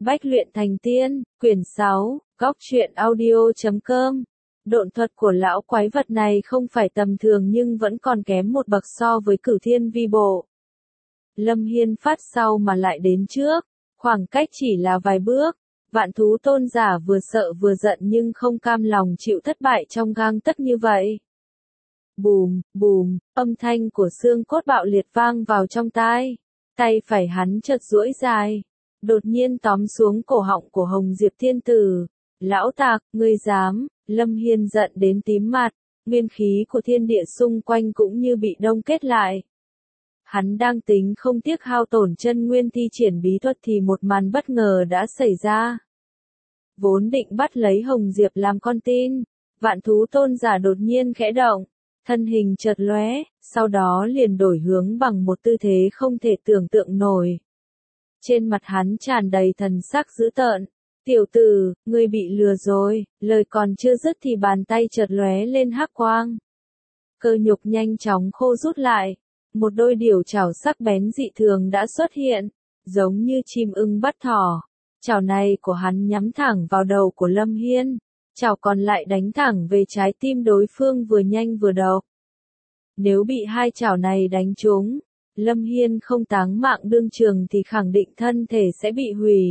Bách luyện thành tiên, quyển 6, góc truyện audio.com. Độn thuật của lão quái vật này không phải tầm thường nhưng vẫn còn kém một bậc so với Cửu Thiên Vi Bộ. Lâm Hiên phát sau mà lại đến trước, khoảng cách chỉ là vài bước. Vạn thú tôn giả vừa sợ vừa giận nhưng không cam lòng chịu thất bại trong gang tấc như vậy. Bùm, bùm, âm thanh của xương cốt bạo liệt vang vào trong tai. Tay phải hắn chợt duỗi dài, đột nhiên tóm xuống cổ họng của Hồng Diệp Thiên Tử. Lão tạc, ngươi dám? Lâm Hiên giận đến tím mặt, nguyên khí của thiên địa xung quanh cũng như bị đông kết lại. Hắn đang tính không tiếc hao tổn chân nguyên thi triển bí thuật thì một màn bất ngờ đã xảy ra. Vốn định bắt lấy Hồng Diệp làm con tin, vạn thú tôn giả đột nhiên khẽ động, thân hình chợt lóe, sau đó liền đổi hướng bằng một tư thế không thể tưởng tượng nổi. Trên mặt hắn tràn đầy thần sắc dữ tợn. Tiểu tử, ngươi bị lừa rồi, lời còn chưa dứt thì bàn tay chợt lóe lên hắc quang. Cơ nhục nhanh chóng khô rút lại, một đôi điểu chảo sắc bén dị thường đã xuất hiện, giống như chim ưng bắt thỏ. Chảo này của hắn nhắm thẳng vào đầu của Lâm Hiên, chảo còn lại đánh thẳng về trái tim đối phương vừa nhanh vừa độc. Nếu bị hai chảo này đánh trúng, Lâm Hiên không táng mạng đương trường thì khẳng định thân thể sẽ bị hủy.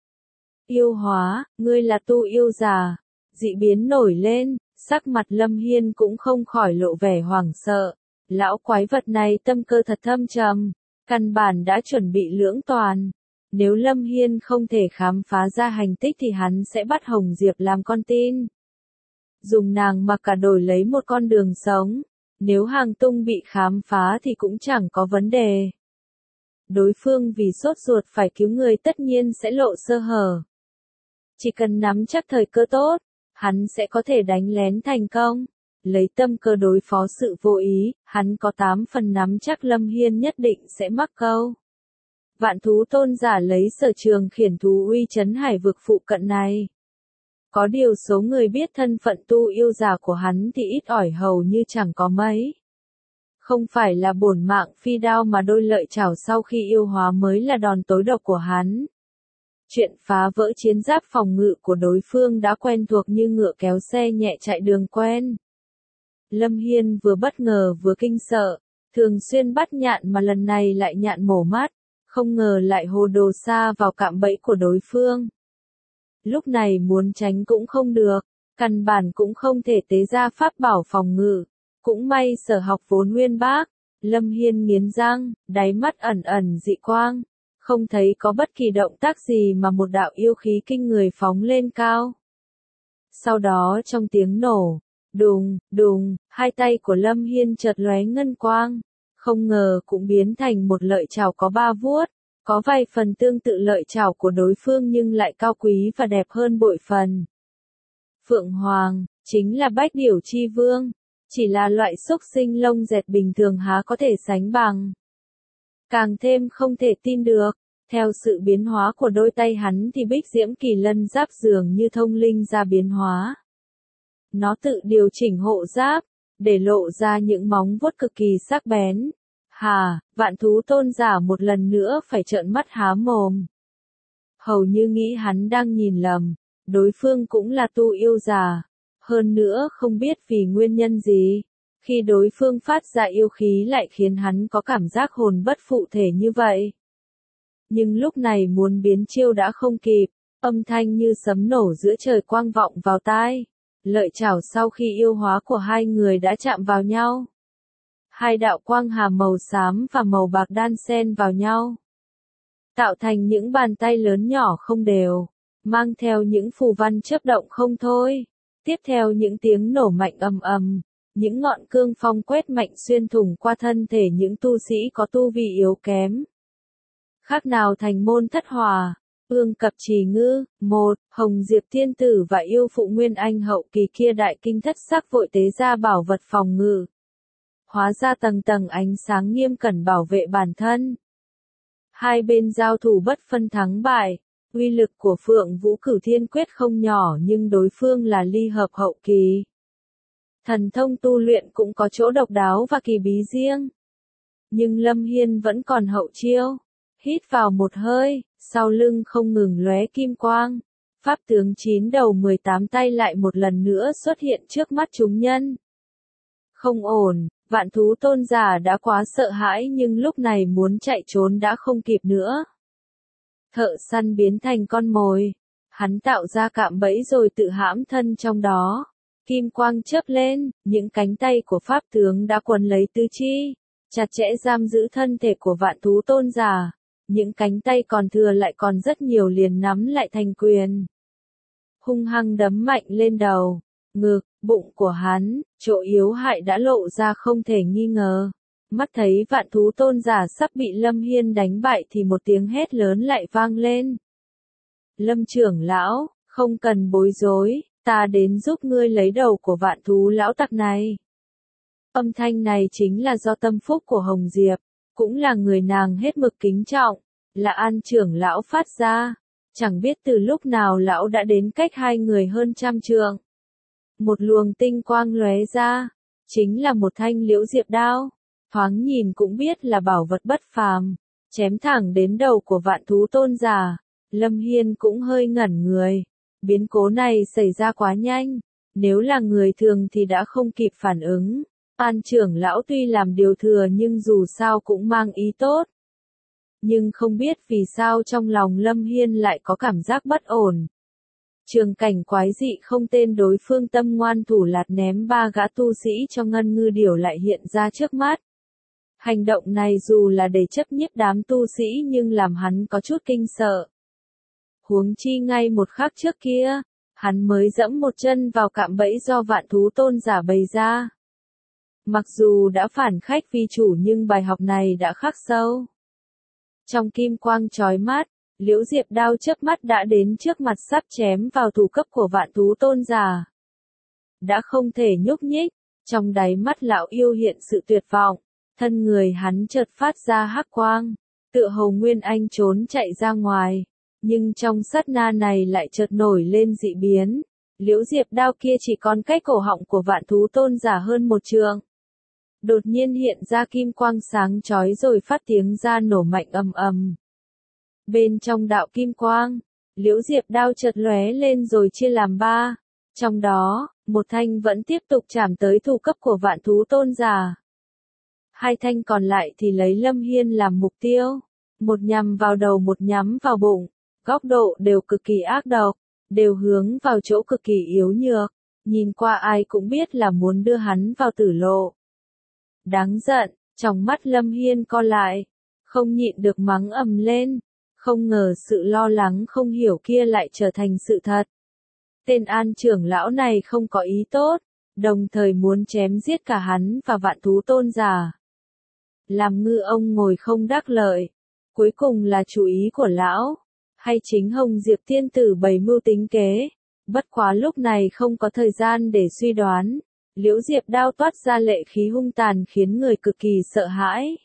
Yêu hóa, ngươi là tu yêu già. Dị biến nổi lên, sắc mặt Lâm Hiên cũng không khỏi lộ vẻ hoảng sợ. Lão quái vật này tâm cơ thật thâm trầm, căn bản đã chuẩn bị lưỡng toàn. Nếu Lâm Hiên không thể khám phá ra hành tích thì hắn sẽ bắt Hồng Diệp làm con tin. Dùng nàng mà cả đổi lấy một con đường sống. Nếu hàng tung bị khám phá thì cũng chẳng có vấn đề. Đối phương vì sốt ruột phải cứu người tất nhiên sẽ lộ sơ hở. Chỉ cần nắm chắc thời cơ tốt, hắn sẽ có thể đánh lén thành công. Lấy tâm cơ đối phó sự vô ý, hắn có 8 phần nắm chắc Lâm Hiên nhất định sẽ mắc câu. Vạn thú tôn giả lấy sở trường khiển thú uy chấn hải vực phụ cận này. Có điều số người biết thân phận tu yêu giả của hắn thì ít ỏi hầu như chẳng có mấy. Không phải là bổn mạng phi đao mà đôi lợi chảo sau khi yêu hóa mới là đòn tối độc của hắn. Chuyện phá vỡ chiến giáp phòng ngự của đối phương đã quen thuộc như ngựa kéo xe nhẹ chạy đường quen. Lâm Hiên vừa bất ngờ vừa kinh sợ, thường xuyên bắt nhạn mà lần này lại nhạn mổ mắt, không ngờ lại hồ đồ xa vào cạm bẫy của đối phương. Lúc này muốn tránh cũng không được, căn bản cũng không thể tế ra pháp bảo phòng ngự. Cũng may sở học vốn nguyên bác, Lâm Hiên nghiến răng, đáy mắt ẩn ẩn dị quang. Không thấy có bất kỳ động tác gì mà một đạo yêu khí kinh người phóng lên cao. Sau đó trong tiếng nổ, đùng, đùng, hai tay của Lâm Hiên chợt lóe ngân quang. Không ngờ cũng biến thành một lợi chảo có 3 vuốt. Có vài phần tương tự lợi chảo của đối phương nhưng lại cao quý và đẹp hơn bội phần. Phượng Hoàng, chính là Bách Điểu Chi Vương. Chỉ là loại xúc sinh lông dẹt bình thường há có thể sánh bằng. Càng thêm không thể tin được, theo sự biến hóa của đôi tay hắn thì Bích Diễm Kỳ Lân giáp dường như thông linh ra biến hóa. Nó tự điều chỉnh hộ giáp, để lộ ra những móng vuốt cực kỳ sắc bén. Hà, vạn thú tôn giả một lần nữa phải trợn mắt há mồm. Hầu như nghĩ hắn đang nhìn lầm, đối phương cũng là tu yêu giả. Hơn nữa không biết vì nguyên nhân gì, khi đối phương phát ra yêu khí lại khiến hắn có cảm giác hồn bất phụ thể như vậy. Nhưng lúc này muốn biến chiêu đã không kịp, âm thanh như sấm nổ giữa trời quang vọng vào tai. Lợi chảo sau khi yêu hóa của hai người đã chạm vào nhau. Hai đạo quang hà màu xám và màu bạc đan xen vào nhau, tạo thành những bàn tay lớn nhỏ không đều, mang theo những phù văn chớp động không thôi. Tiếp theo những tiếng nổ mạnh ầm ầm, những ngọn cương phong quét mạnh xuyên thủng qua thân thể những tu sĩ có tu vi yếu kém. Khác nào thành môn thất hòa, ương cập trì ngư, một, Hồng Diệp Thiên Tử và yêu phụ Nguyên Anh hậu kỳ kia đại kinh thất sắc vội tế ra bảo vật phòng ngự. Hóa ra tầng tầng ánh sáng nghiêm cẩn bảo vệ bản thân. Hai bên giao thủ bất phân thắng bại. Uy lực của Phượng Vũ Cửu Thiên Quyết không nhỏ nhưng đối phương là ly hợp hậu kỳ. Thần thông tu luyện cũng có chỗ độc đáo và kỳ bí riêng. Nhưng Lâm Hiên vẫn còn hậu chiêu. Hít vào một hơi, sau lưng không ngừng lóe kim quang. Pháp tướng 9 đầu 18 tay lại một lần nữa xuất hiện trước mắt chúng nhân. Không ổn, Vạn Thú Tôn giả đã quá sợ hãi nhưng lúc này muốn chạy trốn đã không kịp nữa. Thợ săn biến thành con mồi. Hắn tạo ra cạm bẫy rồi tự hãm thân trong đó. Kim quang chớp lên, những cánh tay của Pháp tướng đã quấn lấy tứ chi, chặt chẽ giam giữ thân thể của Vạn Thú Tôn giả. Những cánh tay còn thừa lại còn rất nhiều liền nắm lại thành quyền. Hung hăng đấm mạnh lên đầu, ngực, bụng của hắn, chỗ yếu hại đã lộ ra không thể nghi ngờ. Mắt thấy Vạn Thú Tôn giả sắp bị Lâm Hiên đánh bại thì một tiếng hét lớn lại vang lên. Lâm trưởng lão, không cần bối rối, ta đến giúp ngươi lấy đầu của Vạn Thú lão tặc này. Âm thanh này chính là do tâm phúc của Hồng Diệp, cũng là người nàng hết mực kính trọng, là An trưởng lão phát ra. Chẳng biết từ lúc nào lão đã đến cách hai người hơn 100 trượng. Một luồng tinh quang lóe ra, chính là một thanh liễu diệp đao, thoáng nhìn cũng biết là bảo vật bất phàm, chém thẳng đến đầu của Vạn Thú Tôn giả. Lâm Hiên cũng hơi ngẩn người, biến cố này xảy ra quá nhanh, nếu là người thường thì đã không kịp phản ứng. An trưởng lão tuy làm điều thừa nhưng dù sao cũng mang ý tốt. Nhưng không biết vì sao trong lòng Lâm Hiên lại có cảm giác bất ổn. Trường cảnh quái dị không tên đối phương tâm ngoan thủ lạt ném 3 gã tu sĩ cho Ngân Ngư Điểu lại hiện ra trước mắt. Hành động này dù là để chấp nhiếp đám tu sĩ nhưng làm hắn có chút kinh sợ. Huống chi ngay một khắc trước kia, hắn mới dẫm một chân vào cạm bẫy do Vạn Thú Tôn giả bày ra. Mặc dù đã phản khách vì chủ nhưng bài học này đã khắc sâu. Trong kim quang chói mắt, liễu diệp đao chớp mắt đã đến trước mặt sắp chém vào thủ cấp của Vạn Thú Tôn giả. Đã không thể nhúc nhích, trong đáy mắt lão yêu hiện sự tuyệt vọng, thân người hắn chợt phát ra hắc quang, tựa hồ Nguyên Anh trốn chạy ra ngoài, nhưng trong sát na này lại chợt nổi lên dị biến, liễu diệp đao kia chỉ còn cách cổ họng của Vạn Thú Tôn giả hơn 1 trượng. Đột nhiên hiện ra kim quang sáng chói rồi phát tiếng ra nổ mạnh ầm ầm. Bên trong đạo kim quang, liễu diệp đao chợt lóe lên rồi chia làm 3, trong đó, một thanh vẫn tiếp tục chạm tới thủ cấp của Vạn Thú Tôn giả. 2 thanh còn lại thì lấy Lâm Hiên làm mục tiêu, một nhắm vào đầu một nhắm vào bụng, góc độ đều cực kỳ ác độc, đều hướng vào chỗ cực kỳ yếu nhược, nhìn qua ai cũng biết là muốn đưa hắn vào tử lộ. Đáng giận, trong mắt Lâm Hiên co lại, không nhịn được mắng ầm lên, không ngờ sự lo lắng không hiểu kia lại trở thành sự thật. Tên An trưởng lão này không có ý tốt, đồng thời muốn chém giết cả hắn và Vạn Thú Tôn giả. Làm ngư ông ngồi không đắc lợi, cuối cùng là chủ ý của lão, hay chính Hồng Diệp tiên tử bày mưu tính kế, bất quá lúc này không có thời gian để suy đoán. Liễu diệp đao toát ra lệ khí hung tàn khiến người cực kỳ sợ hãi.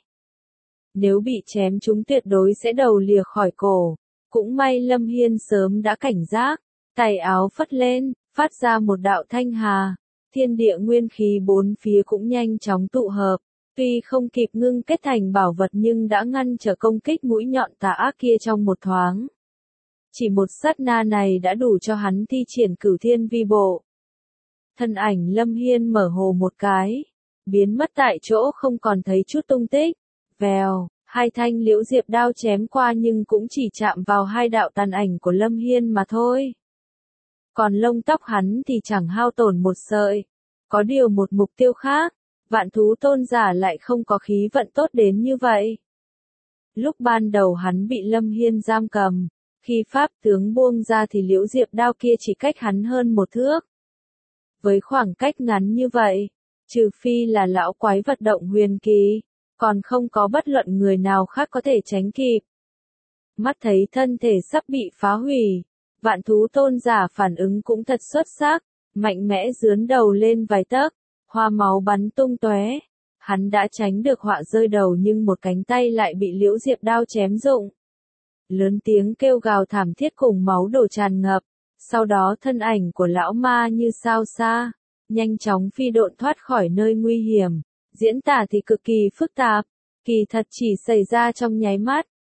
Nếu bị chém chúng tuyệt đối sẽ đầu lìa khỏi cổ. Cũng may Lâm Hiên sớm đã cảnh giác, tay áo phất lên, phát ra một đạo thanh hà. Thiên địa nguyên khí bốn phía cũng nhanh chóng tụ hợp. Tuy không kịp ngưng kết thành bảo vật nhưng đã ngăn trở công kích mũi nhọn tà ác kia trong một thoáng. Chỉ một sát na này đã đủ cho hắn thi triển Cửu Thiên Vi Bộ. Thân ảnh Lâm Hiên mở hồ một cái, biến mất tại chỗ không còn thấy chút tung tích. Vèo, 2 thanh liễu diệp đao chém qua nhưng cũng chỉ chạm vào 2 đạo tàn ảnh của Lâm Hiên mà thôi. Còn lông tóc hắn thì chẳng hao tổn một sợi. Có điều một mục tiêu khác, Vạn Thú Tôn giả lại không có khí vận tốt đến như vậy. Lúc ban đầu hắn bị Lâm Hiên giam cầm, khi pháp tướng buông ra thì liễu diệp đao kia chỉ cách hắn hơn 1 thước. Với khoảng cách ngắn như vậy, trừ phi là lão quái vật động huyền kỳ, còn không có bất luận người nào khác có thể tránh kịp. Mắt thấy thân thể sắp bị phá hủy, Vạn Thú Tôn giả phản ứng cũng thật xuất sắc, mạnh mẽ giướn đầu lên vài tấc, hoa máu bắn tung tóe. Hắn đã tránh được họa rơi đầu nhưng một cánh tay lại bị liễu diệp đao chém rụng. Lớn tiếng kêu gào thảm thiết cùng máu đổ tràn ngập. Sau đó thân ảnh của lão ma như sao xa, nhanh chóng phi độn thoát khỏi nơi nguy hiểm. Diễn tả thì cực kỳ phức tạp, kỳ thật chỉ xảy ra trong nháy mắt,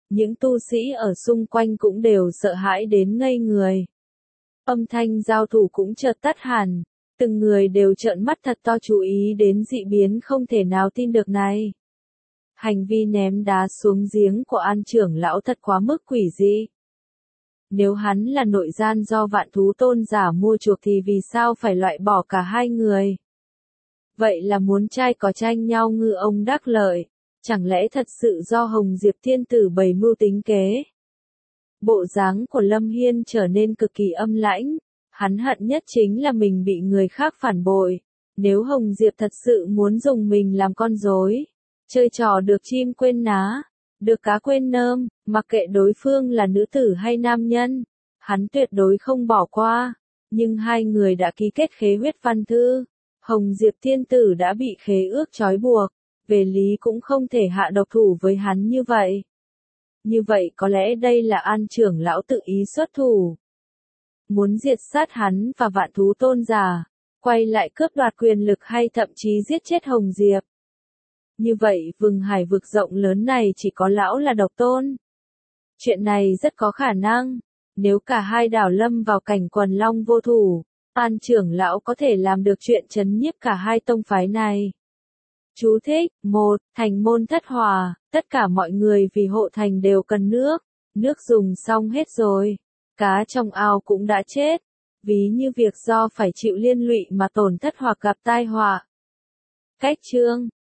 Những tu sĩ ở xung quanh cũng đều sợ hãi đến ngây người. Âm thanh giao thủ cũng chợt tắt hẳn, từng người đều trợn mắt thật to chú ý đến dị biến không thể nào tin được này. Hành vi ném đá xuống giếng của An trưởng lão thật quá mức quỷ dị. Nếu hắn là nội gian do Vạn Thú Tôn giả mua chuộc thì vì sao phải loại bỏ cả hai người? Vậy là muốn trai có tranh nhau ngư ông đắc lợi, chẳng lẽ thật sự do Hồng Diệp Thiên Tử bày mưu tính kế? Bộ dáng của Lâm Hiên trở nên cực kỳ âm lãnh, hắn hận nhất chính là mình bị người khác phản bội. Nếu Hồng Diệp thật sự muốn dùng mình làm con rối, chơi trò được chim quên ná, được cá quên nơm, mặc kệ đối phương là nữ tử hay nam nhân, hắn tuyệt đối không bỏ qua. Nhưng hai người đã ký kết khế huyết văn thư, Hồng Diệp Thiên Tử đã bị khế ước trói buộc, về lý cũng không thể hạ độc thủ với hắn như vậy. Như vậy có lẽ đây là An trưởng lão tự ý xuất thủ, muốn diệt sát hắn và Vạn Thú Tôn giả, quay lại cướp đoạt quyền lực hay thậm chí giết chết Hồng Diệp. Như vậy vùng hải vực rộng lớn này chỉ có lão là độc tôn. Chuyện này rất có khả năng, nếu cả hai đảo lâm vào cảnh quần long vô thủ, An trưởng lão có thể làm được chuyện trấn nhiếp cả hai tông phái này. Chú thích: 1. Thành môn thất hòa, tất cả mọi người vì hộ thành đều cần nước, nước dùng xong hết rồi, cá trong ao cũng đã chết, ví như việc do phải chịu liên lụy mà tổn thất hoặc gặp tai họa. Cách chương